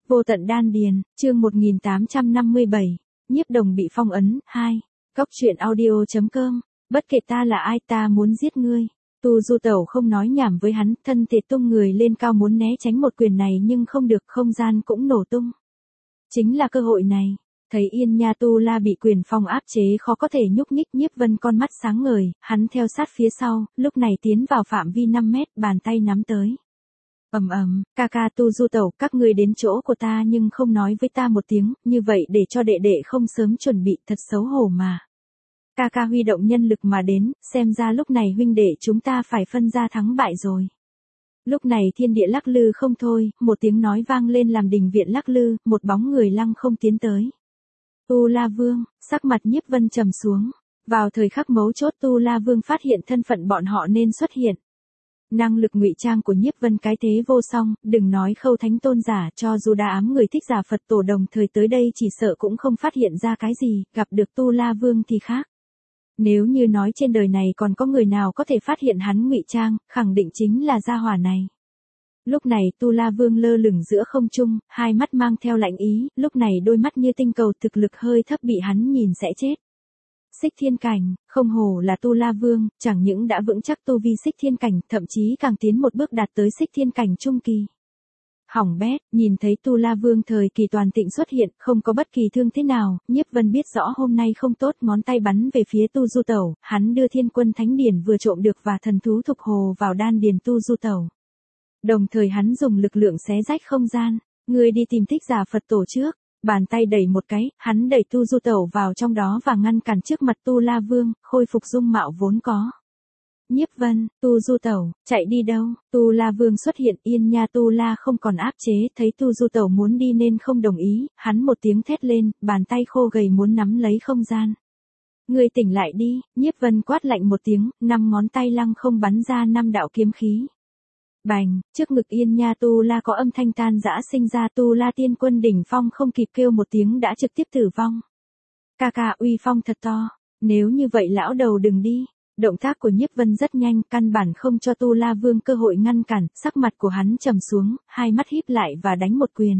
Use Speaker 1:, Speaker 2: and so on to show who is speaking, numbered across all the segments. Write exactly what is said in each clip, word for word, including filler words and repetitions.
Speaker 1: Vô tận đan điền, chương một nghìn tám trăm năm mươi bảy, Nhiếp Đồng bị phong ấn, hai. Cóc truyện audio.com, bất kể ta là ai ta muốn giết ngươi. Tu Du Tẩu không nói nhảm với hắn, thân thể tung người lên cao muốn né tránh một quyền này nhưng không được, không gian cũng nổ tung. Chính là cơ hội này, thấy Yên Nha Tu La bị quyền phong áp chế khó có thể nhúc nhích, Nhiếp Vân con mắt sáng ngời, hắn theo sát phía sau, lúc này tiến vào phạm vi năm mét, bàn tay nắm tới. Ầm ầm, ca ca Tu Du Tẩu, các ngươi đến chỗ của ta nhưng không nói với ta một tiếng, như vậy để cho đệ đệ không sớm chuẩn bị, thật xấu hổ mà. Ca ca huy động nhân lực mà đến, xem ra lúc này huynh đệ chúng ta phải phân ra thắng bại rồi. Lúc này thiên địa lắc lư không thôi, một tiếng nói vang lên làm đình viện lắc lư, một bóng người lăng không tiến tới. Tu La Vương, sắc mặt Nhiếp Vân trầm xuống. Vào thời khắc mấu chốt Tu La Vương phát hiện thân phận bọn họ nên xuất hiện. Năng lực ngụy trang của Nhiếp Vân cái thế vô song, đừng nói Khâu Thánh Tôn giả, cho dù đa ám người thích giả Phật tổ đồng thời tới đây chỉ sợ cũng không phát hiện ra cái gì, gặp được Tu La Vương thì khác. Nếu như nói trên đời này còn có người nào có thể phát hiện hắn ngụy trang, khẳng định chính là gia hỏa này. Lúc này Tu La Vương lơ lửng giữa không trung, hai mắt mang theo lạnh ý, lúc này đôi mắt như tinh cầu, thực lực hơi thấp bị hắn nhìn sẽ chết. Xích Thiên Cảnh, không hổ là Tu La Vương, chẳng những đã vững chắc tu vi Xích Thiên Cảnh, thậm chí càng tiến một bước đạt tới Xích Thiên Cảnh trung kỳ. Hỏng bét, nhìn thấy Tu La Vương thời kỳ toàn tịnh xuất hiện, không có bất kỳ thương thế nào, Nhiếp Vân biết rõ hôm nay không tốt, ngón tay bắn về phía Tu Du Tẩu, hắn đưa Thiên Quân Thánh Điển vừa trộm được và thần thú thục hồ vào đan điền Tu Du Tẩu. Đồng thời hắn dùng lực lượng xé rách không gian, ngươi đi tìm thích giả Phật tổ trước. Bàn tay đẩy một cái, hắn đẩy Tu Du Tẩu vào trong đó và ngăn cản trước mặt Tu La Vương, khôi phục dung mạo vốn có. Nhiếp Vân, Tu Du Tẩu, chạy đi đâu? Tu La Vương xuất hiện, Yên Nha Tu La không còn áp chế, thấy Tu Du Tẩu muốn đi nên không đồng ý, hắn một tiếng thét lên, bàn tay khô gầy muốn nắm lấy không gian. Ngươi tỉnh lại đi, Nhiếp Vân quát lạnh một tiếng, năm ngón tay lăng không bắn ra năm đạo kiếm khí. Bành, trước ngực Yên Nha Tu La có âm thanh tan rã sinh ra, Tu La Tiên Quân đỉnh phong không kịp kêu một tiếng đã trực tiếp tử vong. Ca ca uy phong thật to, nếu như vậy lão đầu đừng đi. Động tác của Nhiếp Vân rất nhanh, căn bản không cho Tu La Vương cơ hội ngăn cản, sắc mặt của hắn trầm xuống, hai mắt híp lại và đánh một quyền.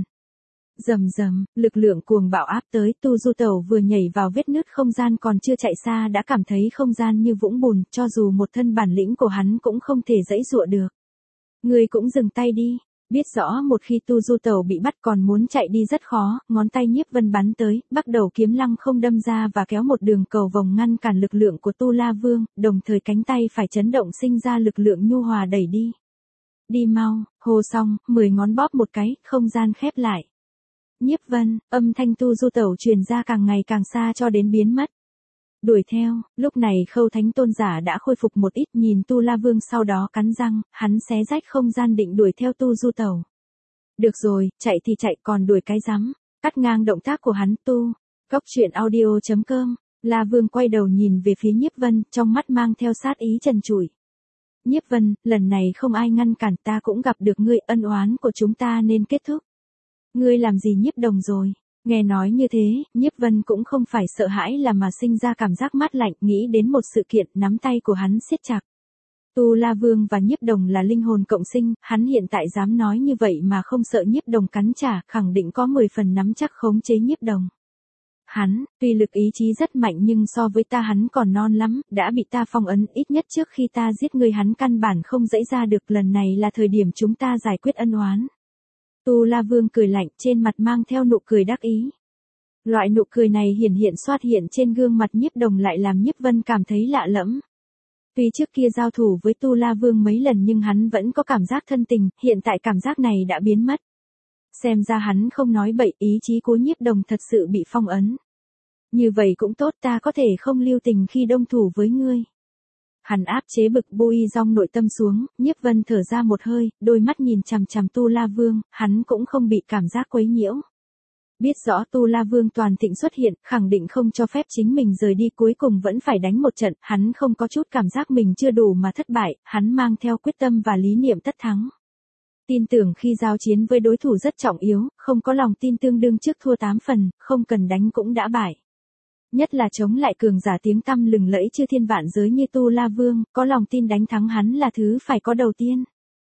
Speaker 1: Rầm rầm, lực lượng cuồng bạo áp tới, Tu Du Tẩu vừa nhảy vào vết nứt không gian còn chưa chạy xa đã cảm thấy không gian như vũng bùn, cho dù một thân bản lĩnh của hắn cũng không thể giãy giụa được. Ngươi cũng dừng tay đi, biết rõ một khi Tu Du Tẩu bị bắt còn muốn chạy đi rất khó, ngón tay Nhiếp Vân bắn tới, bắt đầu kiếm lăng không đâm ra và kéo một đường cầu vòng ngăn cản lực lượng của Tu La Vương, đồng thời cánh tay phải chấn động sinh ra lực lượng nhu hòa đẩy đi. Đi mau, hô xong, mười ngón bóp một cái, không gian khép lại. Nhiếp Vân, âm thanh Tu Du Tẩu truyền ra càng ngày càng xa cho đến biến mất. Đuổi theo, lúc này Khâu Thánh Tôn giả đã khôi phục một ít, nhìn Tu La Vương sau đó cắn răng, hắn xé rách không gian định đuổi theo Tu Du Tẩu. Được rồi, chạy thì chạy còn đuổi cái rắm, cắt ngang động tác của hắn. Tu, Cóc truyện audio.com, La Vương quay đầu nhìn về phía Nhiếp Vân, trong mắt mang theo sát ý trần trụi. Nhiếp Vân, lần này không ai ngăn cản ta cũng gặp được ngươi, ân oán của chúng ta nên kết thúc. Ngươi làm gì Nhiếp Đồng rồi? Nghe nói như thế, Nhiếp Vân cũng không phải sợ hãi là mà sinh ra cảm giác mát lạnh, nghĩ đến một sự kiện, nắm tay của hắn siết chặt. Tu La Vương và Nhiếp Đồng là linh hồn cộng sinh, hắn hiện tại dám nói như vậy mà không sợ Nhiếp Đồng cắn trả, khẳng định có mười phần nắm chắc khống chế Nhiếp Đồng. Hắn, tuy lực ý chí rất mạnh nhưng so với ta hắn còn non lắm, đã bị ta phong ấn, ít nhất trước khi ta giết người hắn căn bản không dãy ra được, lần này là thời điểm chúng ta giải quyết ân oán. Tu La Vương cười lạnh, trên mặt mang theo nụ cười đắc ý. Loại nụ cười này hiển hiện xoát hiện trên gương mặt Nhiếp Đồng lại làm Nhiếp Vân cảm thấy lạ lẫm. Tuy trước kia giao thủ với Tu La Vương mấy lần nhưng hắn vẫn có cảm giác thân tình, hiện tại cảm giác này đã biến mất. Xem ra hắn không nói bậy, ý chí của Nhiếp Đồng thật sự bị phong ấn. Như vậy cũng tốt, ta có thể không lưu tình khi đông thủ với ngươi. Hắn áp chế bực bội trong nội tâm xuống, Nhiếp Vân thở ra một hơi, đôi mắt nhìn chằm chằm Tu La Vương, hắn cũng không bị cảm giác quấy nhiễu. Biết rõ Tu La Vương toàn thịnh xuất hiện, khẳng định không cho phép chính mình rời đi, cuối cùng vẫn phải đánh một trận, hắn không có chút cảm giác mình chưa đủ mà thất bại, hắn mang theo quyết tâm và lý niệm tất thắng. Tin tưởng khi giao chiến với đối thủ rất trọng yếu, không có lòng tin tương đương trước thua tám phần, không cần đánh cũng đã bại. Nhất là chống lại cường giả tiếng tăm lừng lẫy chư thiên vạn giới như Tu La Vương, có lòng tin đánh thắng hắn là thứ phải có đầu tiên.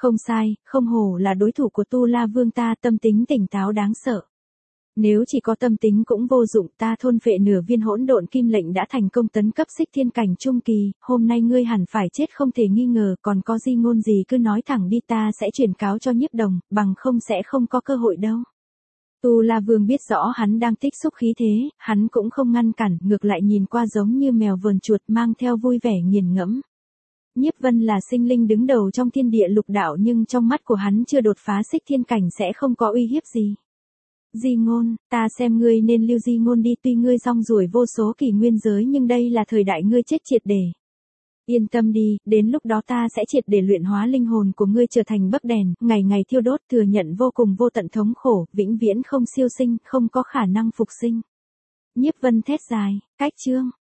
Speaker 1: Không sai, không hổ là đối thủ của Tu La Vương ta, tâm tính tỉnh táo đáng sợ. Nếu chỉ có tâm tính cũng vô dụng, ta thôn phệ nửa viên hỗn độn kim lệnh đã thành công tấn cấp xích thiên cảnh trung kỳ, hôm nay ngươi hẳn phải chết không thể nghi ngờ, còn có di ngôn gì cứ nói thẳng đi, ta sẽ truyền cáo cho Nhiếp Đồng, bằng không sẽ không có cơ hội đâu. Tu La Vương biết rõ hắn đang tích xúc khí thế, hắn cũng không ngăn cản, ngược lại nhìn qua giống như mèo vờn chuột, mang theo vui vẻ nghiền ngẫm. Nhiếp Vân là sinh linh đứng đầu trong thiên địa lục đạo, nhưng trong mắt của hắn chưa đột phá xích thiên cảnh sẽ không có uy hiếp gì. Di ngôn, ta xem ngươi nên lưu di ngôn đi, tuy ngươi rong ruổi vô số kỷ nguyên giới nhưng đây là thời đại ngươi chết triệt để. Yên tâm đi, đến lúc đó ta sẽ triệt để luyện hóa linh hồn của ngươi trở thành bấc đèn, ngày ngày thiêu đốt, thừa nhận vô cùng vô tận thống khổ, vĩnh viễn không siêu sinh, không có khả năng phục sinh. Nhiếp Vân thét dài, cách chương.